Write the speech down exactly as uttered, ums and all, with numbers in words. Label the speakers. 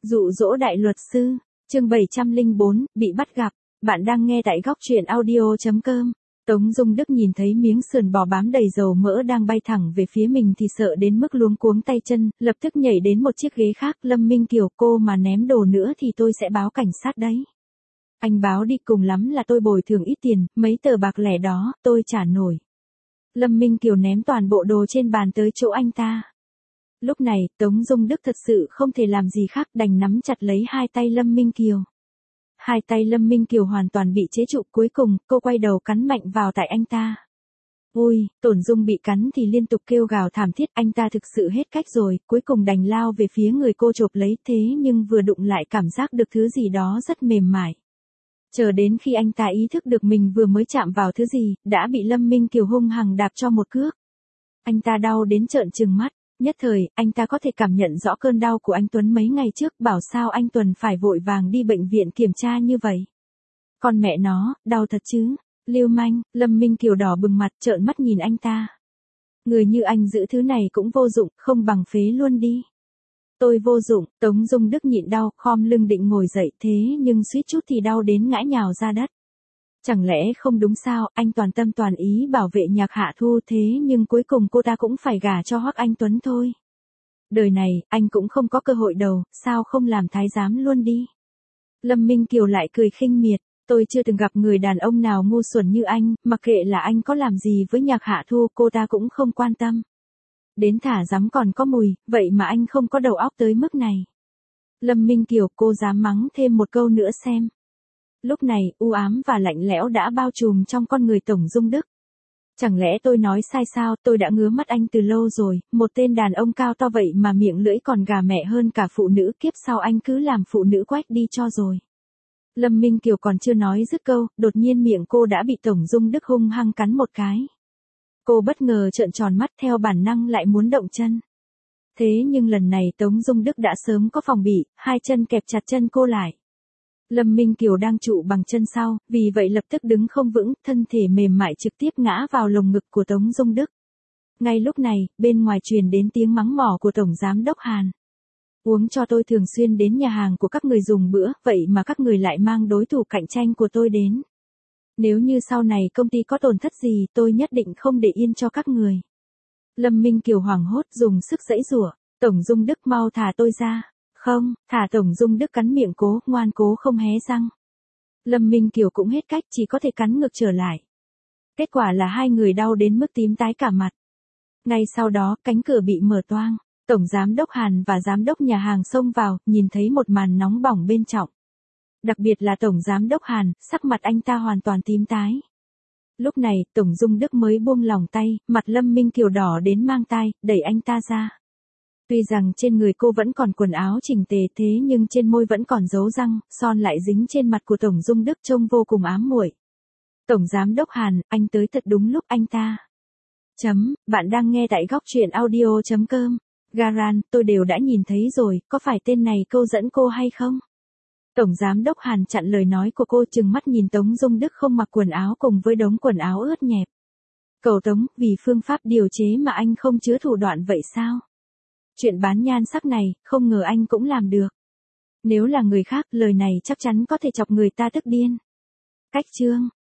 Speaker 1: Dụ dỗ đại luật sư, chương bảy trăm lẻ bốn, bị bắt gặp. Bạn đang nghe tại góc truyện audio chấm com. Tống Dung Đức nhìn thấy miếng sườn bò bám đầy dầu mỡ đang bay thẳng về phía mình thì sợ đến mức luống cuống tay chân, lập tức nhảy đến một chiếc ghế khác. Lâm Minh Kiều, cô mà ném đồ nữa thì tôi sẽ báo cảnh sát đấy. Anh báo đi, cùng lắm là tôi bồi thường ít tiền, mấy tờ bạc lẻ đó, tôi trả nổi. Lâm Minh Kiều ném toàn bộ đồ trên bàn tới chỗ anh ta. Lúc này, Tống Dung Đức thật sự không thể làm gì khác, đành nắm chặt lấy hai tay Lâm Minh Kiều. Hai tay Lâm Minh Kiều hoàn toàn bị chế trụ, cuối cùng, cô quay đầu cắn mạnh vào tại anh ta. Ui, Tổn Dung bị cắn thì liên tục kêu gào thảm thiết, anh ta thực sự hết cách rồi, cuối cùng đành lao về phía người cô chộp lấy, thế nhưng vừa đụng lại cảm giác được thứ gì đó rất mềm mại. Chờ đến khi anh ta ý thức được mình vừa mới chạm vào thứ gì, đã bị Lâm Minh Kiều hung hăng đạp cho một cước. Anh ta đau đến trợn trừng mắt. Nhất thời, anh ta có thể cảm nhận rõ cơn đau của anh Tuấn mấy ngày trước, bảo sao anh Tuấn phải vội vàng đi bệnh viện kiểm tra như vậy. Con mẹ nó, đau thật chứ. Lưu manh, Lâm Minh Kiều đỏ bừng mặt trợn mắt nhìn anh ta. Người như anh giữ thứ này cũng vô dụng, không bằng phế luôn đi. Tôi vô dụng, Tống Dung Đức nhịn đau, khom lưng định ngồi dậy, thế nhưng suýt chút thì đau đến ngã nhào ra đất. Chẳng lẽ không đúng sao, anh toàn tâm toàn ý bảo vệ Nhạc Hạ Thu, thế nhưng cuối cùng cô ta cũng phải gả cho Hoắc Anh Tuấn thôi. Đời này, anh cũng không có cơ hội đâu, sao không làm thái giám luôn đi. Lâm Minh Kiều lại cười khinh miệt, tôi chưa từng gặp người đàn ông nào ngu xuẩn như anh, mặc kệ là anh có làm gì với Nhạc Hạ Thu cô ta cũng không quan tâm. Đến thả giám còn có mùi, vậy mà anh không có đầu óc tới mức này. Lâm Minh Kiều, cô dám mắng thêm một câu nữa xem. Lúc này, u ám và lạnh lẽo đã bao trùm trong con người Tống Dung Đức. Chẳng lẽ tôi nói sai sao, tôi đã ngứa mắt anh từ lâu rồi, một tên đàn ông cao to vậy mà miệng lưỡi còn gà mẹ hơn cả phụ nữ, kiếp sau anh cứ làm phụ nữ quách đi cho rồi. Lâm Minh Kiều còn chưa nói dứt câu, đột nhiên miệng cô đã bị Tống Dung Đức hung hăng cắn một cái. Cô bất ngờ trợn tròn mắt, theo bản năng lại muốn động chân. Thế nhưng lần này Tống Dung Đức đã sớm có phòng bị, hai chân kẹp chặt chân cô lại. Lâm Minh Kiều đang trụ bằng chân sau, vì vậy lập tức đứng không vững, thân thể mềm mại trực tiếp ngã vào lồng ngực của Tống Dung Đức. Ngay lúc này, bên ngoài truyền đến tiếng mắng mỏ của Tổng Giám Đốc Hàn. Uống cho tôi thường xuyên đến nhà hàng của các người dùng bữa, vậy mà các người lại mang đối thủ cạnh tranh của tôi đến. Nếu như sau này công ty có tổn thất gì, tôi nhất định không để yên cho các người. Lâm Minh Kiều hoảng hốt dùng sức giãy giụa, Tổng Dung Đức mau thả tôi ra. Không, thả Tổng Dung Đức cắn miệng cố, ngoan cố không hé răng. Lâm Minh Kiều cũng hết cách, chỉ có thể cắn ngược trở lại. Kết quả là hai người đau đến mức tím tái cả mặt. Ngay sau đó, cánh cửa bị mở toang. Tổng Giám Đốc Hàn và Giám Đốc nhà hàng xông vào, nhìn thấy một màn nóng bỏng bên trong. Đặc biệt là Tổng Giám Đốc Hàn, sắc mặt anh ta hoàn toàn tím tái. Lúc này, Tổng Dung Đức mới buông lỏng tay, mặt Lâm Minh Kiều đỏ đến mang tai, đẩy anh ta ra. Tuy rằng trên người cô vẫn còn quần áo chỉnh tề, thế nhưng trên môi vẫn còn dấu răng, son lại dính trên mặt của Tổng Dung Đức trông vô cùng ám muội. Tổng Giám Đốc Hàn, anh tới thật đúng lúc anh ta. Chấm, bạn đang nghe tại góc truyện audio chấm com. Garan, tôi đều đã nhìn thấy rồi, có phải tên này câu dẫn cô hay không? Tổng Giám Đốc Hàn chặn lời nói của cô, trừng mắt nhìn Tống Dung Đức không mặc quần áo cùng với đống quần áo ướt nhẹp. Cầu Tống, vì phương pháp điều chế mà anh không chứa thủ đoạn vậy sao? Chuyện bán nhan sắc này, không ngờ anh cũng làm được. Nếu là người khác, lời này chắc chắn có thể chọc người ta tức điên. Cách chương.